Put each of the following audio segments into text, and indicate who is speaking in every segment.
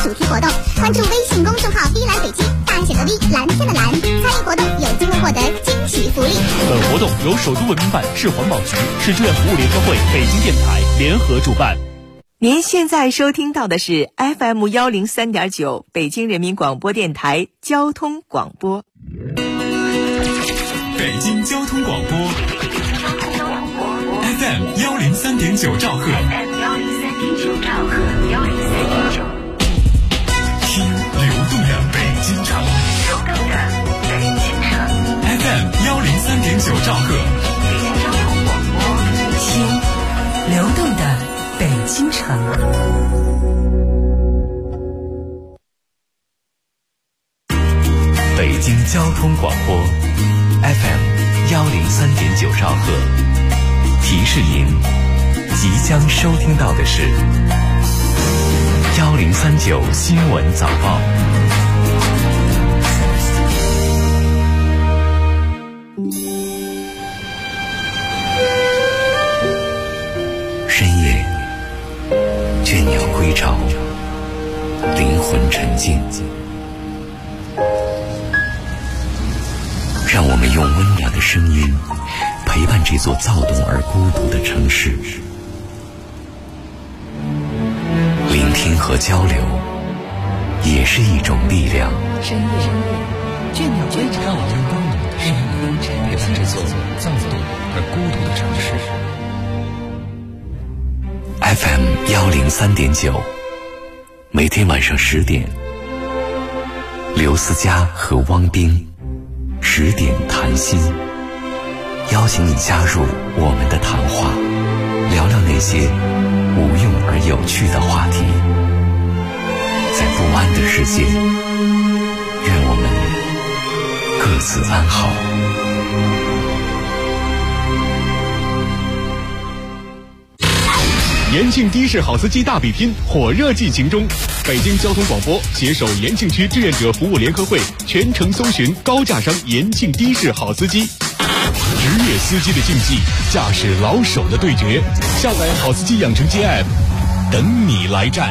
Speaker 1: 主题活动，关注微信公众号 V 蓝北京，大写的 V， 蓝天的蓝，参与活动有机会获得惊喜福利。
Speaker 2: 本活动由首都文明办、市环保局、市志愿服务联合会、北京电台联合主办。
Speaker 3: 您现在收听到的是 FM 103.9北京人民广播电台交通广播。
Speaker 4: 北京交通广播 FM 103.9兆赫，听流动的北京城，FM 103.9兆赫，
Speaker 5: 听流动的北京城。
Speaker 4: 北京交通广播 FM 103.9兆赫，提示您即将收听到的是1039新闻早报。深夜，倦鸟归巢，灵魂沉静。让我们用温暖的声音陪伴这座躁动而孤独的城市，聆听和交流也是一种力量。
Speaker 5: 深夜，倦鸟归巢，让我们用温暖的声音陪伴这座躁动而孤独的城市。
Speaker 4: FM 103.9，每天晚上10点，刘思佳和汪冰10点谈心，邀请你加入我们的谈话，聊聊那些无用而有趣的话题。在不安的世界，愿我们各自安好。
Speaker 6: 延庆的士好司机大比拼火热进行中，北京交通广播携手延庆区志愿者服务联合会全程搜寻高价商延庆的士好司机，职业司机的竞技，驾驶老手的对决。下载好司机养成机 App， 等你来战。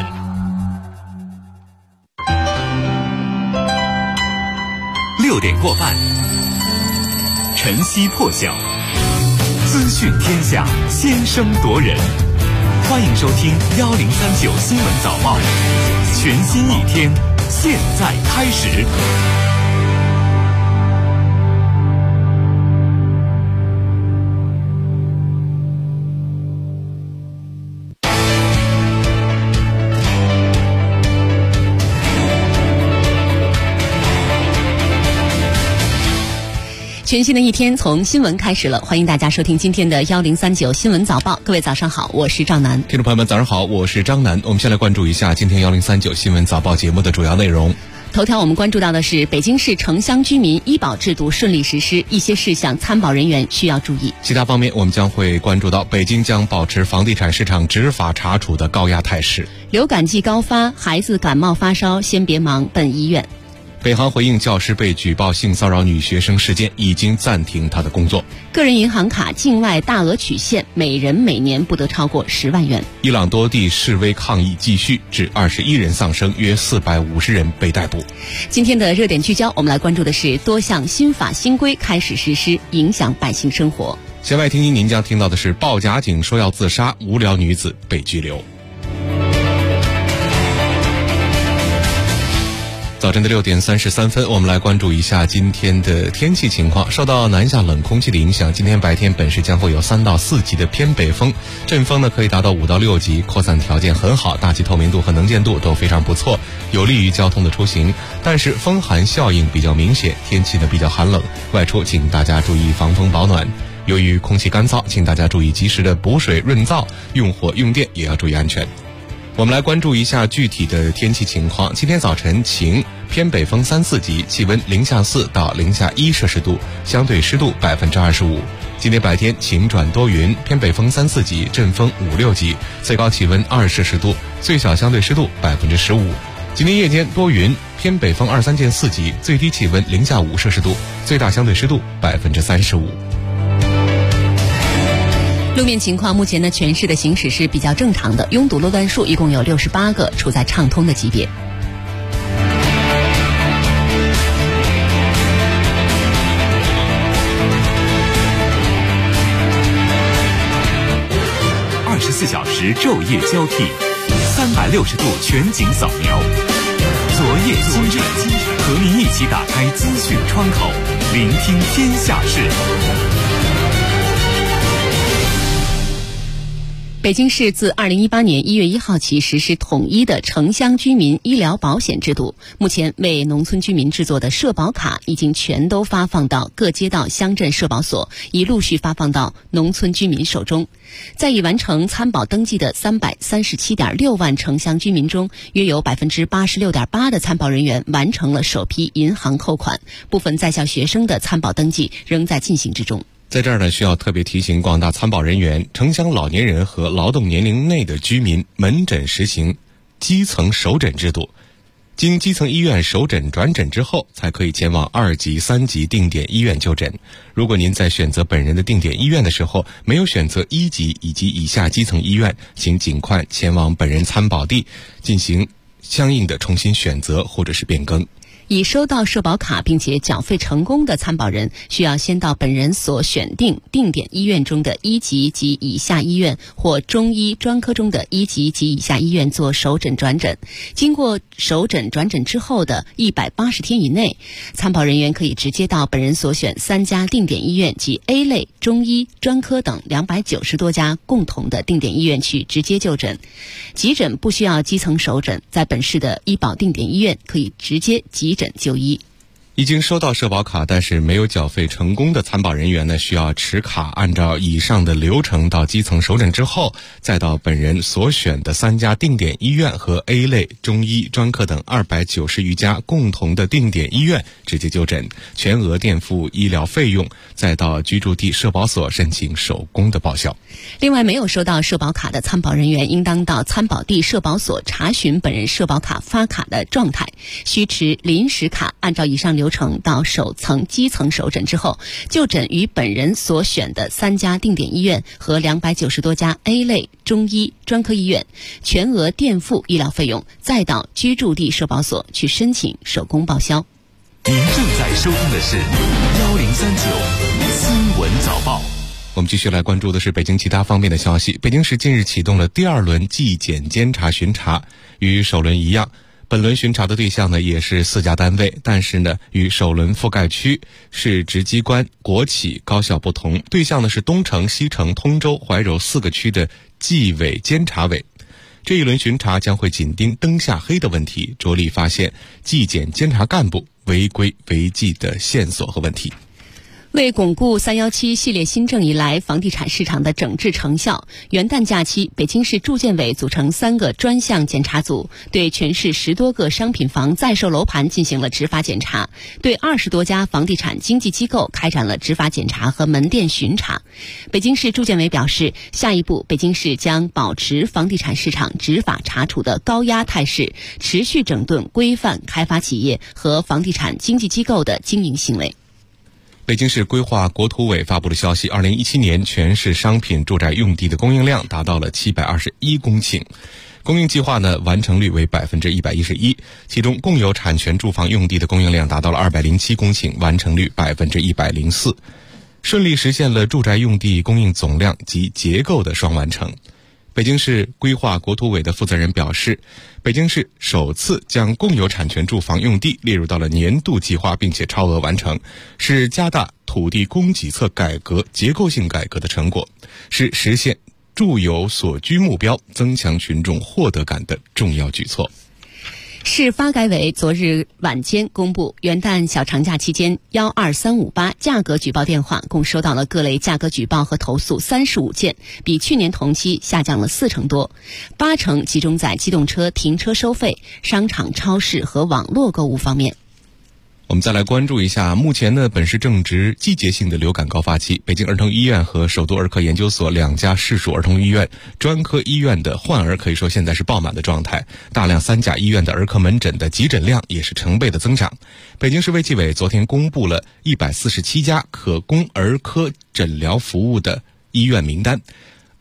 Speaker 4: 6点过半，晨曦破晓，资讯天下，先声夺人。欢迎收听1039新闻早报，全新一天，现在开始。
Speaker 7: 全新的一天从新闻开始了，欢迎大家收听今天的1039新闻早报。各位早上好，我是赵楠。
Speaker 6: 听众朋友们早上好，我是张楠。我们先来关注一下今天1039新闻早报节目的主要内容。
Speaker 7: 头条我们关注到的是北京市城乡居民医保制度顺利实施，一些事项参保人员需要注意。
Speaker 6: 其他方面我们将会关注到北京将保持房地产市场执法查处的高压态势。
Speaker 7: 流感季高发，孩子感冒发烧先别忙，奔医院。
Speaker 6: 北航回应教师被举报性骚扰女学生事件，已经暂停他的工作。
Speaker 7: 个人银行卡境外大额取现，每人每年不得超过10万元。
Speaker 6: 伊朗多地示威抗议继续，至21人丧生，约450人被逮捕。
Speaker 7: 今天的热点聚焦，我们来关注的是多项新法新规开始实施，影响百姓生活。
Speaker 6: 弦外听音，您将听到的是报假警说要自杀，无聊女子被拘留。早晨的6点33分，我们来关注一下今天的天气情况。受到南下冷空气的影响，今天白天本市将会有3到4级的偏北风，阵风呢可以达到5到6级，扩散条件很好，大气透明度和能见度都非常不错，有利于交通的出行。但是风寒效应比较明显，天气呢比较寒冷，外出请大家注意防风保暖。由于空气干燥，请大家注意及时的补水润燥，用火用电也要注意安全。我们来关注一下具体的天气情况。今天早晨晴，偏北风3、4级，气温-4到-1摄氏度，相对湿度25%。今天白天晴转多云，偏北风3、4级，阵风5、6级，最高气温2摄氏度，最小相对湿度15%。今天夜间多云，偏北风2、3见4级，最低气温-5摄氏度，最大相对湿度35%。
Speaker 7: 路面情况，目前呢全市的行驶是比较正常的，拥堵路段数一共有68个，处在畅通的级别。
Speaker 2: 24小时昼夜交替，360度全景扫描。昨夜今晨，和您一起打开资讯窗口，聆听天下事。
Speaker 7: 北京市自2018年1月1号起实施统一的城乡居民医疗保险制度。目前为农村居民制作的社保卡已经全都发放到各街道乡镇社保所，已陆续发放到农村居民手中。在已完成参保登记的337.6万城乡居民中，约有 86.8% 的参保人员完成了首批银行扣款，部分在校学生的参保登记仍在进行之中。
Speaker 6: 在这儿呢，需要特别提醒广大参保人员，城乡老年人和劳动年龄内的居民门诊实行基层首诊制度，经基层医院首诊转诊之后，才可以前往2级、3级定点医院就诊。如果您在选择本人的定点医院的时候没有选择1级以及以下基层医院，请尽快前往本人参保地进行相应的重新选择或者是变更。
Speaker 7: 已收到社保卡并且缴费成功的参保人，需要先到本人所选定定点医院中的1级及以下医院或中医专科中的1级及以下医院做首诊转诊。经过首诊转诊之后的180天以内，参保人员可以直接到本人所选3家定点医院及 A 类中医专科等290多家共同的定点医院去直接就诊。急诊不需要基层首诊，在本市的医保定点医院可以直接急诊就医。
Speaker 6: 已经收到社保卡但是没有缴费成功的参保人员呢，需要持卡按照以上的流程到基层首诊之后，再到本人所选的3家定点医院和 A 类中医专科等290余家共同的定点医院直接就诊，全额垫付医疗费用，再到居住地社保所申请手工的报销。
Speaker 7: 另外，没有收到社保卡的参保人员应当到参保地社保所查询本人社保卡发卡的状态，需持临时卡按照以上流程到首层基层首诊之后，就诊于本人所选的3家定点医院和290多家 A 类中医专科医院，全额垫付医疗费用，再到居住地社保所去申请手工报销。
Speaker 2: 您正在收听的是1039新闻早报。
Speaker 6: 我们继续来关注的是北京其他方面的消息。北京市近日启动了第2轮纪检监察巡查，与首轮一样，本轮巡查的对象呢也是4家单位，但是呢与首轮覆盖区、市直机关、国企、高校不同，对象呢是东城、西城、通州、怀柔4个区的纪委监察委。这一轮巡查将会紧盯灯下黑的问题，着力发现纪检监察干部违规违纪的线索和问题。
Speaker 7: 为巩固317系列新政以来房地产市场的整治成效，元旦假期，北京市住建委组成3个专项检查组，对全市10多个商品房在售楼盘进行了执法检查，对20多家房地产经纪机构开展了执法检查和门店巡查。北京市住建委表示，下一步北京市将保持房地产市场执法查处的高压态势，持续整顿规范开发企业和房地产经纪机构的经营行为。
Speaker 6: 北京市规划国土委发布的消息，2017年全市商品住宅用地的供应量达到了721公顷，供应计划呢完成率为111%，其中共有产权住房用地的供应量达到了207公顷，完成率104%，顺利实现了住宅用地供应总量及结构的双完成。北京市规划国土委的负责人表示，北京市首次将共有产权住房用地列入到了年度计划，并且超额完成，是加大土地供给侧改革、结构性改革的成果，是实现住有所居目标、增强群众获得感的重要举措。
Speaker 7: 市发改委昨日晚间公布，元旦小长假期间12358价格举报电话共收到了各类价格举报和投诉35件，比去年同期下降了40%多，8成集中在机动车停车收费、商场、超市和网络购物方面。
Speaker 6: 我们再来关注一下，目前呢，本市正值季节性的流感高发期，北京儿童医院和首都儿科研究所2家市属儿童医院专科医院的患儿可以说现在是爆满的状态，大量3甲医院的儿科门诊的急诊量也是成倍的增长。北京市卫计委昨天公布了147家可供儿科诊疗服务的医院名单，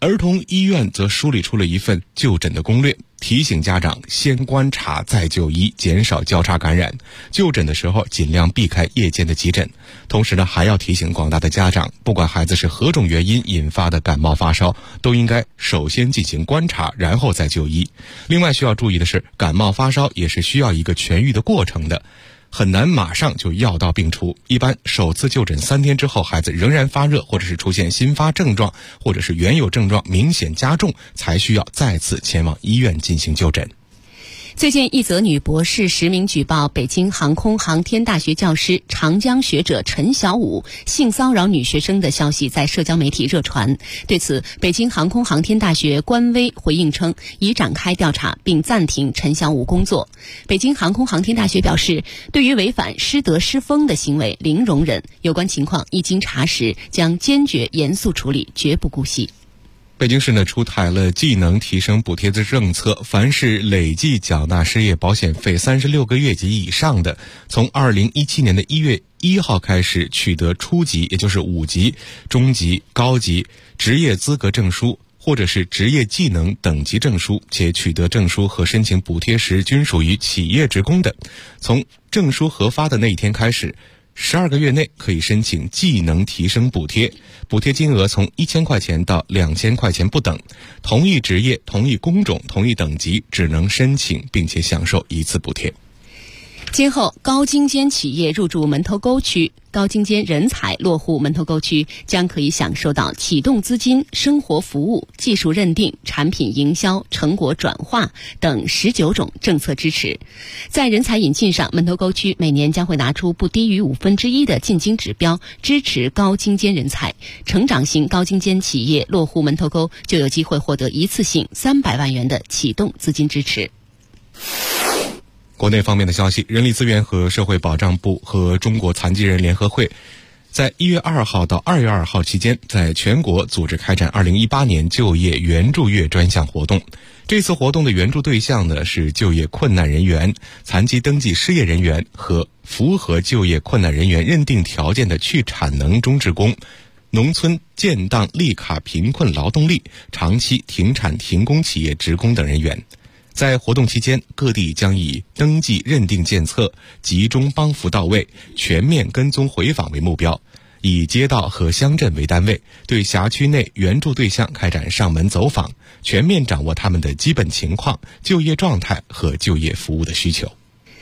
Speaker 6: 儿童医院则梳理出了一份就诊的攻略，提醒家长先观察再就医，减少交叉感染。就诊的时候尽量避开夜间的急诊。同时呢，还要提醒广大的家长，不管孩子是何种原因引发的感冒发烧，都应该首先进行观察，然后再就医。另外需要注意的是，感冒发烧也是需要一个痊愈的过程的，很难马上就药到病除。一般首次就诊3天之后，孩子仍然发热，或者是出现新发症状，或者是原有症状明显加重，才需要再次前往医院进行就诊。
Speaker 7: 最近一则女博士实名举报北京航空航天大学教师长江学者陈小武性骚扰女学生的消息在社交媒体热传。对此，北京航空航天大学官微回应称，已展开调查并暂停陈小武工作。北京航空航天大学表示，对于违反师德师风的行为零容忍，有关情况一经查实，将坚决严肃处理，绝不姑息。
Speaker 6: 北京市呢出台了技能提升补贴的政策，凡是累计缴纳失业保险费36个月及以上的，从2017年的1月1号开始取得初级，也就是5级、中级、高级职业资格证书或者是职业技能等级证书，且取得证书和申请补贴时均属于企业职工的，从证书核发的那一天开始，12个月内可以申请技能提升补贴，补贴金额从1000块钱到2000块钱不等，同一职业、同一工种、同一等级只能申请并且享受一次补贴。
Speaker 7: 今后高精尖企业入驻门头沟区，高精尖人才落户门头沟区，将可以享受到启动资金、生活服务、技术认定、产品营销、成果转化等19种政策支持。在人才引进上，门头沟区每年将会拿出不低于1/5的进京指标，支持高精尖人才。成长型高精尖企业落户门头沟，就有机会获得一次性300万元的启动资金支持。
Speaker 6: 国内方面的消息，人力资源和社会保障部和中国残疾人联合会在1月2号到2月2号期间，在全国组织开展2018年就业援助月专项活动。这次活动的援助对象呢是就业困难人员、残疾登记失业人员和符合就业困难人员认定条件的去产能中职工、农村建档立卡贫困劳动力、长期停产停工企业职工等人员。在活动期间，各地将以登记认定检测、集中帮扶到位、全面跟踪回访为目标，以街道和乡镇为单位，对辖区内援助对象开展上门走访，全面掌握他们的基本情况、就业状态和就业服务的需求。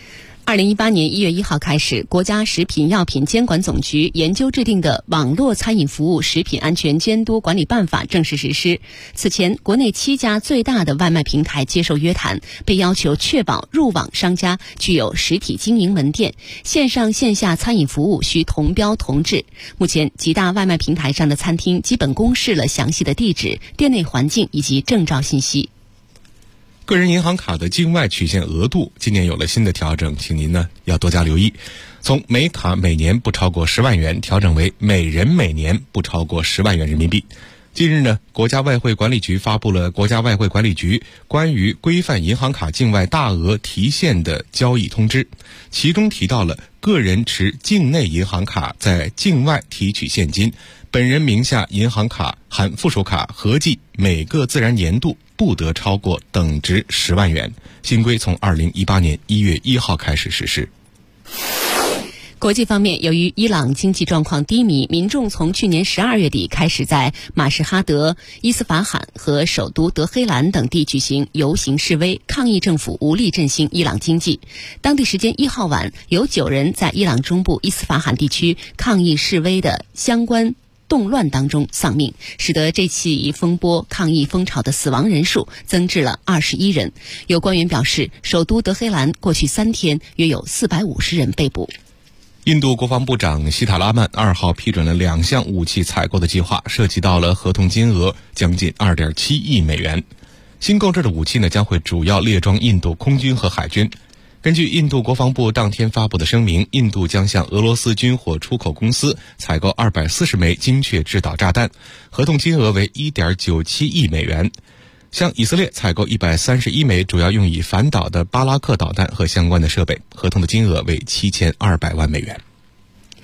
Speaker 7: 2018年1月1号开始，国家食品药品监管总局研究制定的《网络餐饮服务食品安全监督管理办法》正式实施。此前，国内7家最大的外卖平台接受约谈，被要求确保入网商家具有实体经营门店，线上线下餐饮服务需同标同质。目前，几大外卖平台上的餐厅基本公示了详细的地址、店内环境以及证照信息。
Speaker 6: 个人银行卡的境外取现额度今年有了新的调整，请您呢要多加留意。从每卡每年不超过10万元调整为每人每年不超过10万元人民币。近日呢，国家外汇管理局发布了国家外汇管理局关于规范银行卡境外大额提现的交易通知，其中提到了个人持境内银行卡在境外提取现金，本人名下银行卡含附属卡合计每个自然年度不得超过等值10万元。新规从2018年1月1号开始实施。
Speaker 7: 国际方面，由于伊朗经济状况低迷，民众从去年12月底开始在马什哈德、伊斯法罕和首都德黑兰等地举行游行示威，抗议政府无力振兴伊朗经济。当地时间1号晚，有9人在伊朗中部伊斯法罕地区抗议示威的相关动乱当中丧命，使得这起风波抗议风潮的死亡人数增至了21人。有官员表示，首都德黑兰过去3天约有450人被捕。
Speaker 6: 印度国防部长希塔拉曼2号批准了2项武器采购的计划，涉及到了合同金额将近2.7亿美元。新购置的武器呢，将会主要列装印度空军和海军。根据印度国防部当天发布的声明，印度将向俄罗斯军火出口公司采购240枚精确制导炸弹，合同金额为1.97亿美元。向以色列采购131枚主要用以反导的巴拉克导弹和相关的设备，合同的金额为7200万美元。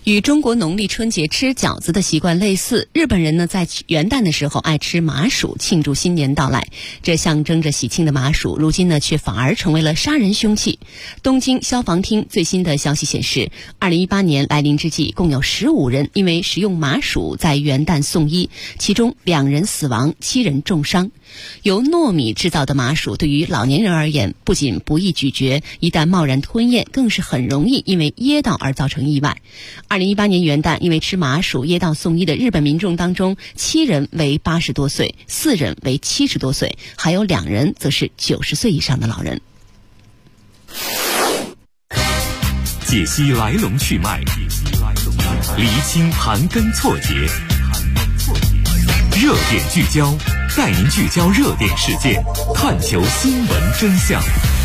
Speaker 7: 与中国农历春节吃饺子的习惯类似，日本人呢在元旦的时候爱吃麻薯庆祝新年到来。这象征着喜庆的麻薯，如今呢却反而成为了杀人凶器。东京消防厅最新的消息显示，2018年来临之际，共有15人因为食用麻薯在元旦送医，其中2人死亡，7人重伤。由糯米制造的麻薯对于老年人而言，不仅不易咀嚼，一旦贸然吞咽，更是很容易因为噎到而造成意外。2018年元旦，因为吃麻薯噎到送医的日本民众当中，7人为80多岁，4人为70多岁，还有2人则是90岁以上的老人。
Speaker 2: 解析来龙去脉，厘清盘根错节，热点聚焦，带您聚焦热点事件，探求新闻真相。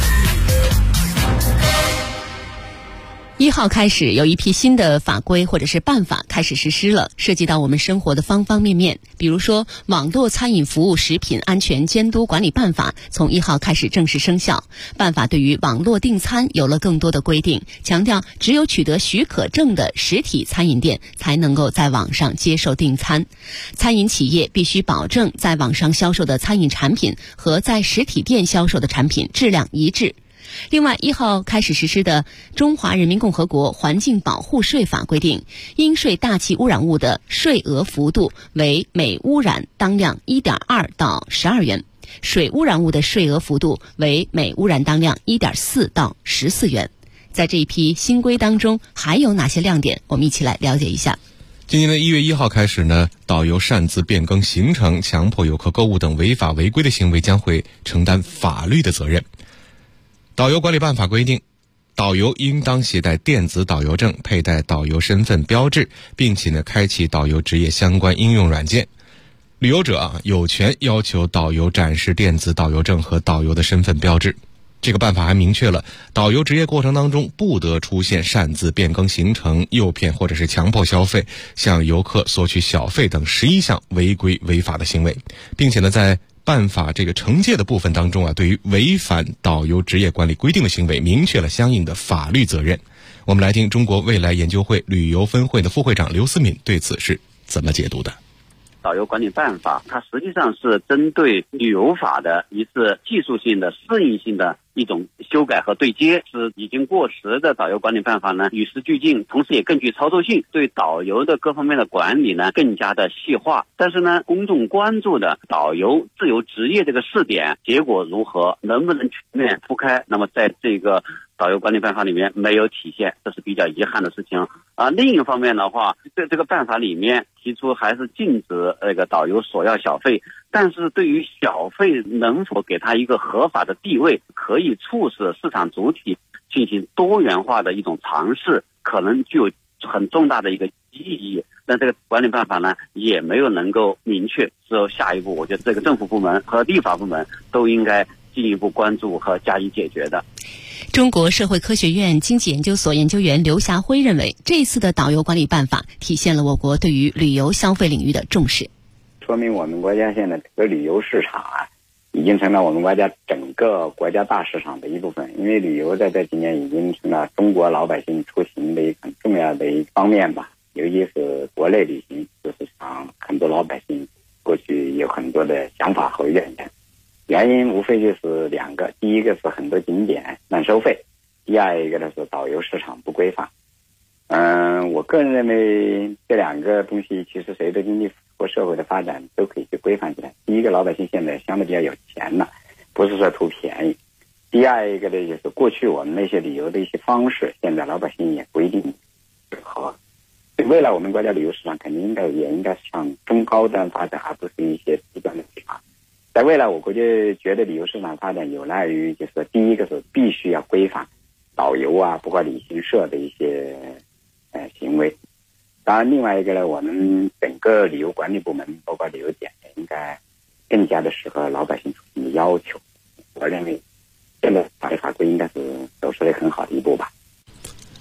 Speaker 7: 1号开始，有一批新的法规或者是办法开始实施了，涉及到我们生活的方方面面。比如说，网络餐饮服务食品安全监督管理办法从1号开始正式生效。办法对于网络订餐有了更多的规定，强调只有取得许可证的实体餐饮店才能够在网上接受订餐。餐饮企业必须保证在网上销售的餐饮产品和在实体店销售的产品质量一致。另外，1号开始实施的《中华人民共和国环境保护税法》规定，应税大气污染物的税额幅度为每污染当量 1.2 到12元，水污染物的税额幅度为每污染当量 1.4 到14元。在这一批新规当中，还有哪些亮点？我们一起来了解一下。
Speaker 6: 今年的1月1号开始呢，导游擅自变更行程、强迫游客购物等违法违规的行为将会承担法律的责任。导游管理办法规定，导游应当携带电子导游证，佩戴导游身份标志，并且呢开启导游职业相关应用软件。旅游者有权要求导游展示电子导游证和导游的身份标志。这个办法还明确了，导游职业过程当中不得出现擅自变更行程、诱骗或者是强迫消费、向游客索取小费等11项违规违法的行为，并且呢在办法这个惩戒的部分当中对于违反导游职业管理规定的行为明确了相应的法律责任。我们来听中国未来研究会旅游分会的副会长刘思敏对此是怎么解读的。
Speaker 8: 导游管理办法，它实际上是针对旅游法的一次技术性的适应性的一种修改和对接，是已经过时的导游管理办法呢与时俱进，同时也更具操作性，对导游的各方面的管理呢更加的细化。但是呢，公众关注的导游自由职业这个试点结果如何，能不能全面覆盖，那么在这个导游管理办法里面没有体现，这是比较遗憾的事情。另一方面的话，在这个办法里面提出还是禁止这个导游索要小费，但是对于小费能否给他一个合法的地位，可以促使市场主体进行多元化的一种尝试，可能具有很重大的一个意义。但这个管理办法呢也没有能够明确，之后下一步我觉得这个政府部门和立法部门都应该进一步关注和加以解决的。
Speaker 7: 中国社会科学院经济研究所研究员刘霞辉认为，这次的导游管理办法体现了我国对于旅游消费领域的重视，
Speaker 9: 说明我们国家现在这个旅游市场已经成了我们国家整个国家大市场的一部分。因为旅游在这几年已经成了中国老百姓出行的一个很重要的一方面吧，尤其是国内旅行，就是让很多老百姓过去有很多的想法和怨言。原因无非就是2个，第一个是很多景点乱收费，第二一个呢是导游市场不规范。我个人认为这2个东西其实随着经济和社会的发展都可以去规范起来。第一个，老百姓现在相对比较有钱了，不是说图便宜。第二一个呢，就是过去我们那些旅游的一些方式，现在老百姓也不一定适合。未来我们国家旅游市场肯定也应该向中高端发展，而不是一些低端的地方。在未来我国就觉得旅游市场发展有赖于就是第一个是必须要规范导游包括旅行社的一些行为。当然另外一个呢，我们整个旅游管理部门包括旅游点应该更加的适合老百姓出行的要求。我认为现在法律法规应该是走出了很好的一步吧。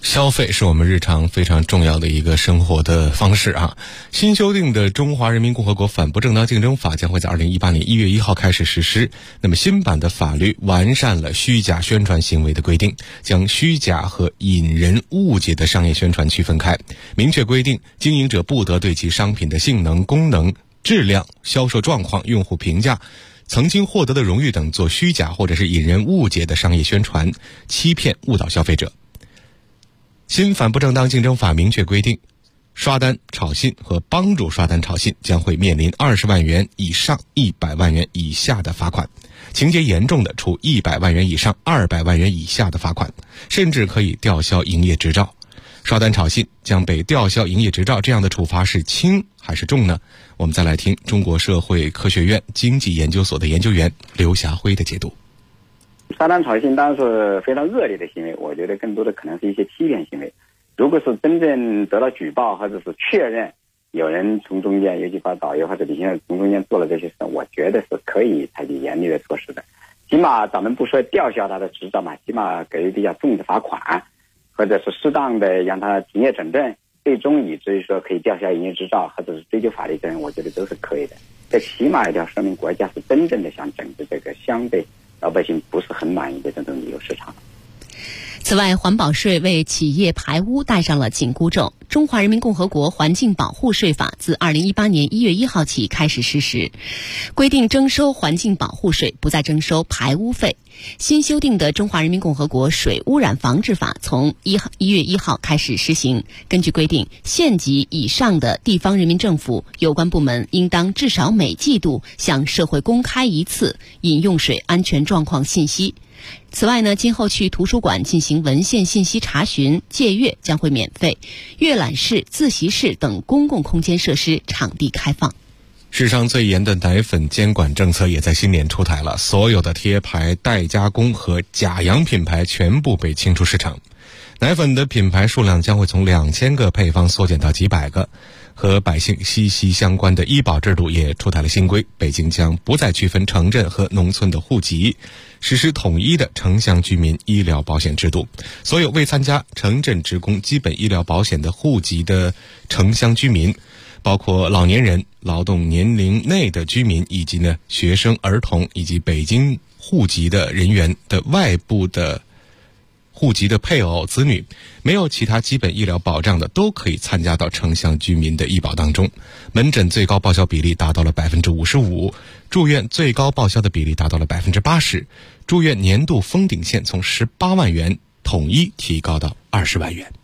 Speaker 6: 消费是我们日常非常重要的一个生活的方式啊。新修订的《中华人民共和国反不正当竞争法》将会在2018年1月1号开始实施。那么新版的法律完善了虚假宣传行为的规定，将虚假和引人误解的商业宣传区分开，明确规定经营者不得对其商品的性能、功能、质量、销售状况、用户评价、曾经获得的荣誉等做虚假或者是引人误解的商业宣传，欺骗误导消费者。新反不正当竞争法明确规定，刷单炒信和帮助刷单炒信将会面临20万元以上100万元以下的罚款，情节严重的处100万元以上200万元以下的罚款，甚至可以吊销营业执照。刷单炒信将被吊销营业执照，这样的处罚是轻还是重呢？我们再来听中国社会科学院经济研究所的研究员刘霞辉的解读。
Speaker 9: 刷单炒信当然是非常恶劣的行为，我觉得更多的可能是一些欺骗行为。如果是真正得到举报或者是确认有人从中间，尤其把导游或者旅行社从中间做了这些事，我觉得是可以采取严厉的措施的。起码咱们不说吊销他的执照嘛，起码给予比较重的罚款，或者是适当的让他停业整顿，最终以至于说可以吊销营业执照或者是追究法律责任，我觉得都是可以的。这起码要说明国家是真正的想整治这个相对老百姓不是很满意的这种旅游市场。
Speaker 7: 此外，环保税为企业排污戴上了紧箍咒。中华人民共和国环境保护税法自2018年1月1号起开始实施，规定征收环境保护税，不再征收排污费。新修订的《中华人民共和国水污染防治法》从1月1号开始施行。根据规定，县级以上的地方人民政府有关部门应当至少每季度向社会公开一次饮用水安全状况信息。此外呢，今后去图书馆进行文献信息查询、借阅将会免费，阅览室、自习室等公共空间设施场地开放。
Speaker 6: 史上最严的奶粉监管政策也在新年出台了，所有的贴牌、代加工和假洋品牌全部被清出市场。奶粉的品牌数量将会从2000个配方缩减到几百个。和百姓息息相关的医保制度也出台了新规，北京将不再区分城镇和农村的户籍，实施统一的城乡居民医疗保险制度。所有未参加城镇职工基本医疗保险的户籍的城乡居民，包括老年人、劳动年龄内的居民，以及呢学生、儿童，以及北京户籍的人员的外部的户籍的配偶、子女，没有其他基本医疗保障的，都可以参加到城乡居民的医保当中。门诊最高报销比例达到了55%，住院最高报销的比例达到了80%，住院年度封顶线从18万元统一提高到20万元。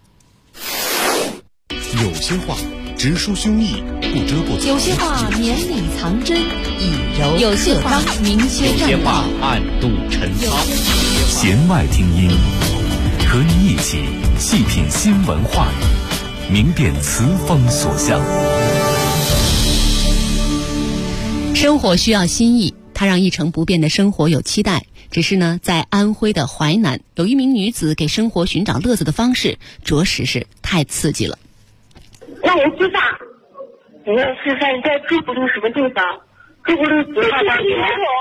Speaker 2: 有些话直抒胸臆，不遮过
Speaker 10: 有些话绵里藏针，以柔
Speaker 7: 有些话明修
Speaker 2: 有些话暗度陈仓。
Speaker 4: 弦外听音，和你一起细品新闻话语，明辨词风所向。
Speaker 7: 生活需要新意，它让一成不变的生活有期待。只是呢，在安徽的淮南，有一名女子给生活寻找乐子的方式，着实是太刺激了。
Speaker 11: 那我知道，我是在中国的什么地方？中国的几号大学？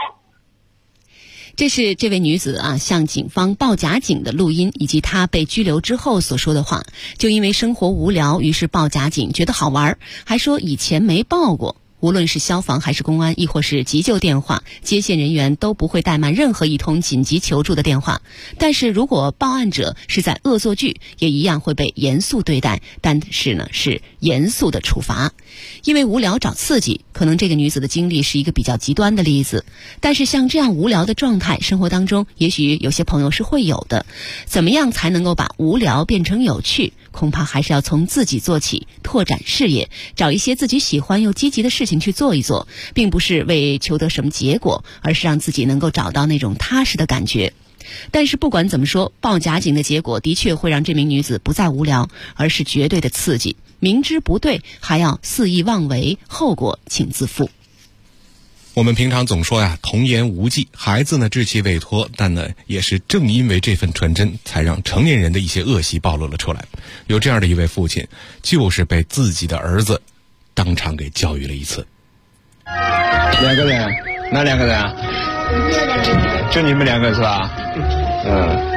Speaker 7: 这是这位女子啊向警方报假警的录音，以及她被拘留之后所说的话。就因为生活无聊，于是报假警，觉得好玩，还说以前没报过。无论是消防还是公安，亦或是急救电话，接线人员都不会怠慢任何一通紧急求助的电话。但是如果报案者是在恶作剧，也一样会被严肃对待，但是呢是严肃的处罚。因为无聊找刺激，可能这个女子的经历是一个比较极端的例子，但是像这样无聊的状态，生活当中也许有些朋友是会有的。怎么样才能够把无聊变成有趣？恐怕还是要从自己做起，拓展视野，找一些自己喜欢又积极的事情去做一做，并不是为求得什么结果，而是让自己能够找到那种踏实的感觉。但是不管怎么说，报假警的结果的确会让这名女子不再无聊，而是绝对的刺激。明知不对还要肆意妄为，后果请自负。
Speaker 6: 我们平常总说呀，童言无忌，孩子呢稚气未脱，但呢也是正因为这份纯真，才让成年人的一些恶习暴露了出来。有这样的一位父亲，就是被自己的儿子当场给教育了一次。
Speaker 12: 2个人？哪2个人啊？就你们2个是吧？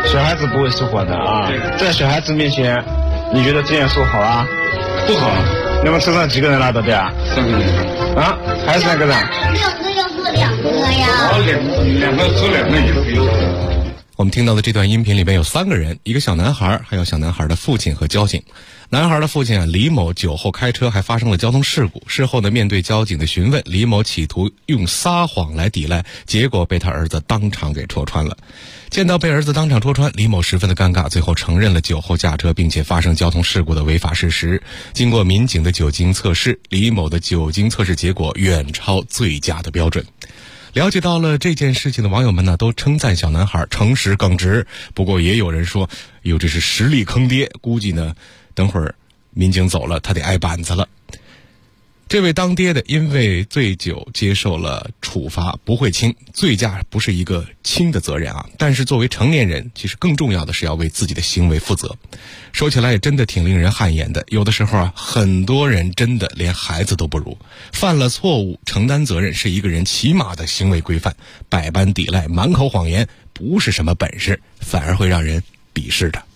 Speaker 12: 小孩子不会说谎的啊，在小孩子面前，你觉得这样说好啊？不好。那么车上几个人拉的对啊？3个人。啊，还是3个人？2个要坐2个呀。两个坐2个也可以。
Speaker 6: 我们听到的这段音频里面有3个人，一个小男孩，还有小男孩的父亲和交警。男孩的父亲李某酒后开车，还发生了交通事故。事后呢，面对交警的询问，李某企图用撒谎来抵赖，结果被他儿子当场给戳穿了。见到被儿子当场戳穿，李某十分的尴尬，最后承认了酒后驾车并且发生交通事故的违法事实。经过民警的酒精测试，李某的酒精测试结果远超醉驾的标准。了解到了这件事情的网友们呢，都称赞小男孩诚实耿直。不过也有人说，哟，这是实力坑爹，估计呢，等会儿民警走了，他得挨板子了。这位当爹的因为醉酒接受了处罚，不会轻。醉驾不是一个轻的责任啊，但是作为成年人，其实更重要的是要为自己的行为负责。说起来也真的挺令人汗颜的，有的时候啊，很多人真的连孩子都不如。犯了错误，承担责任是一个人起码的行为规范，百般抵赖，满口谎言，不是什么本事，反而会让人鄙视的。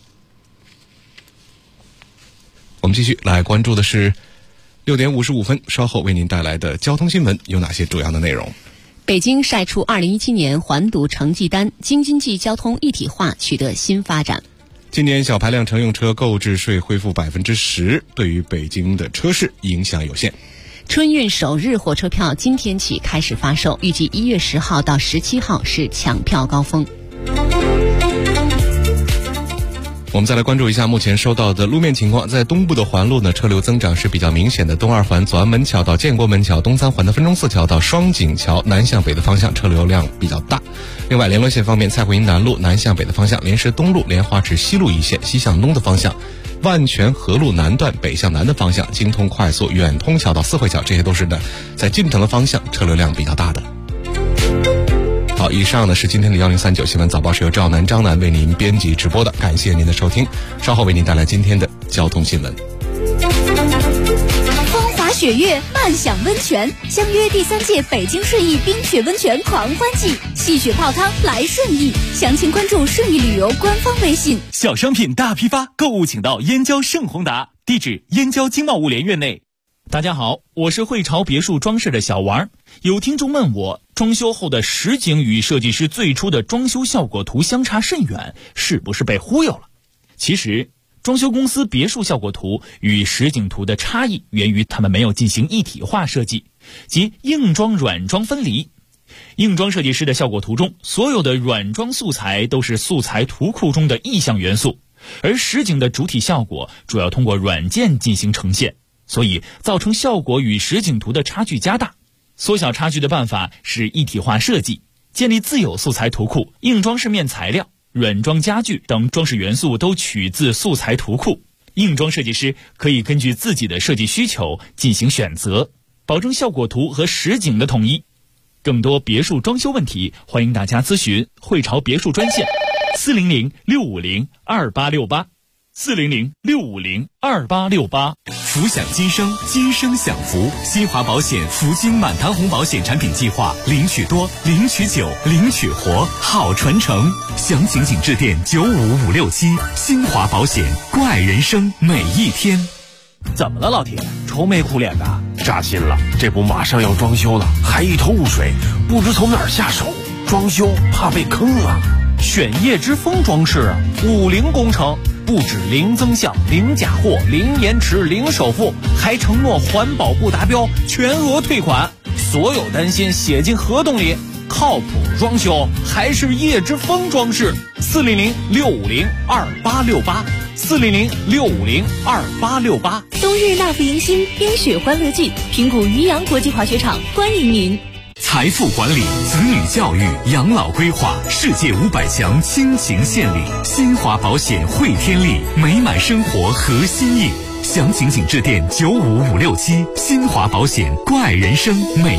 Speaker 6: 我们继续来关注的是6点55分，稍后为您带来的交通新闻有哪些主要的内容？
Speaker 7: 北京晒出2017年环堵成绩单，京津冀交通一体化取得新发展。
Speaker 6: 今年小排量乘用车购置税恢复10%，对于北京的车市影响有限。
Speaker 7: 春运首日火车票今天起开始发售，预计1月10号到17号是抢票高峰。
Speaker 6: 我们再来关注一下目前收到的路面情况。在东部的环路呢，车流增长是比较明显的。东2环左安门桥到建国门桥，东3环的分钟寺桥到双井桥南向北的方向车流量比较大。另外，联络线方面，蔡慧营南路南向北的方向，莲石东路莲花池西路一线西向东的方向，万泉河路南段北向南的方向，京通快速远通桥到四惠桥，这些都是呢在进城的方向车流量比较大的。好，以上呢是今天的1039新闻早报，是由赵楠、张楠为您编辑直播的，感谢您的收听。稍后为您带来今天的交通新闻。
Speaker 10: 风华雪月，漫享温泉，相约第3届北京顺义冰雪温泉狂欢季，戏雪泡汤来顺义，详情关注顺义旅游官方微信。
Speaker 2: 小商品大批发，购物请到燕郊盛宏达，地址燕郊经贸物联院内。
Speaker 13: 大家好，我是汇潮别墅装饰的小王。有听众问我，装修后的实景与设计师最初的装修效果图相差甚远，是不是被忽悠了？其实，装修公司别墅效果图与实景图的差异源于他们没有进行一体化设计，即硬装软装分离。硬装设计师的效果图中，所有的软装素材都是素材图库中的意象元素，而实景的主体效果主要通过软件进行呈现，所以造成效果与实景图的差距加大。缩小差距的办法是一体化设计，建立自有素材图库，硬装饰面材料、软装家具等装饰元素都取自素材图库。硬装设计师可以根据自己的设计需求进行选择，保证效果图和实景的统一。更多别墅装修问题，欢迎大家咨询汇潮别墅专线400-650-2868。400-650-2868。
Speaker 2: 福享今生，今生享福。新华保险福金满堂红保险产品计划，领取多，领取久，领取活，好传承。详情请致电95567。新华保险，关爱人生每一天。
Speaker 14: 怎么了，老铁？愁眉苦脸的？扎心了，这不马上要装修了，还一头雾水，不知从哪儿下手。装修怕被坑啊。
Speaker 13: 选叶之峰装饰啊，5零工程，不止零增项、零假货、零延迟、零首付，还承诺环保不达标全额退款，所有担心写进合同里。靠谱装修还是叶之峰装饰。400-650-2868。400-650-2868。
Speaker 10: 冬日那副迎新冰雪欢乐季，平谷渔阳国际滑雪场欢迎您。
Speaker 2: 财富管理、子女教育、养老规划，世界500强亲情献礼，新华保险汇天利，美满生活核心印。详情请致电95567。新华保险，关爱人生每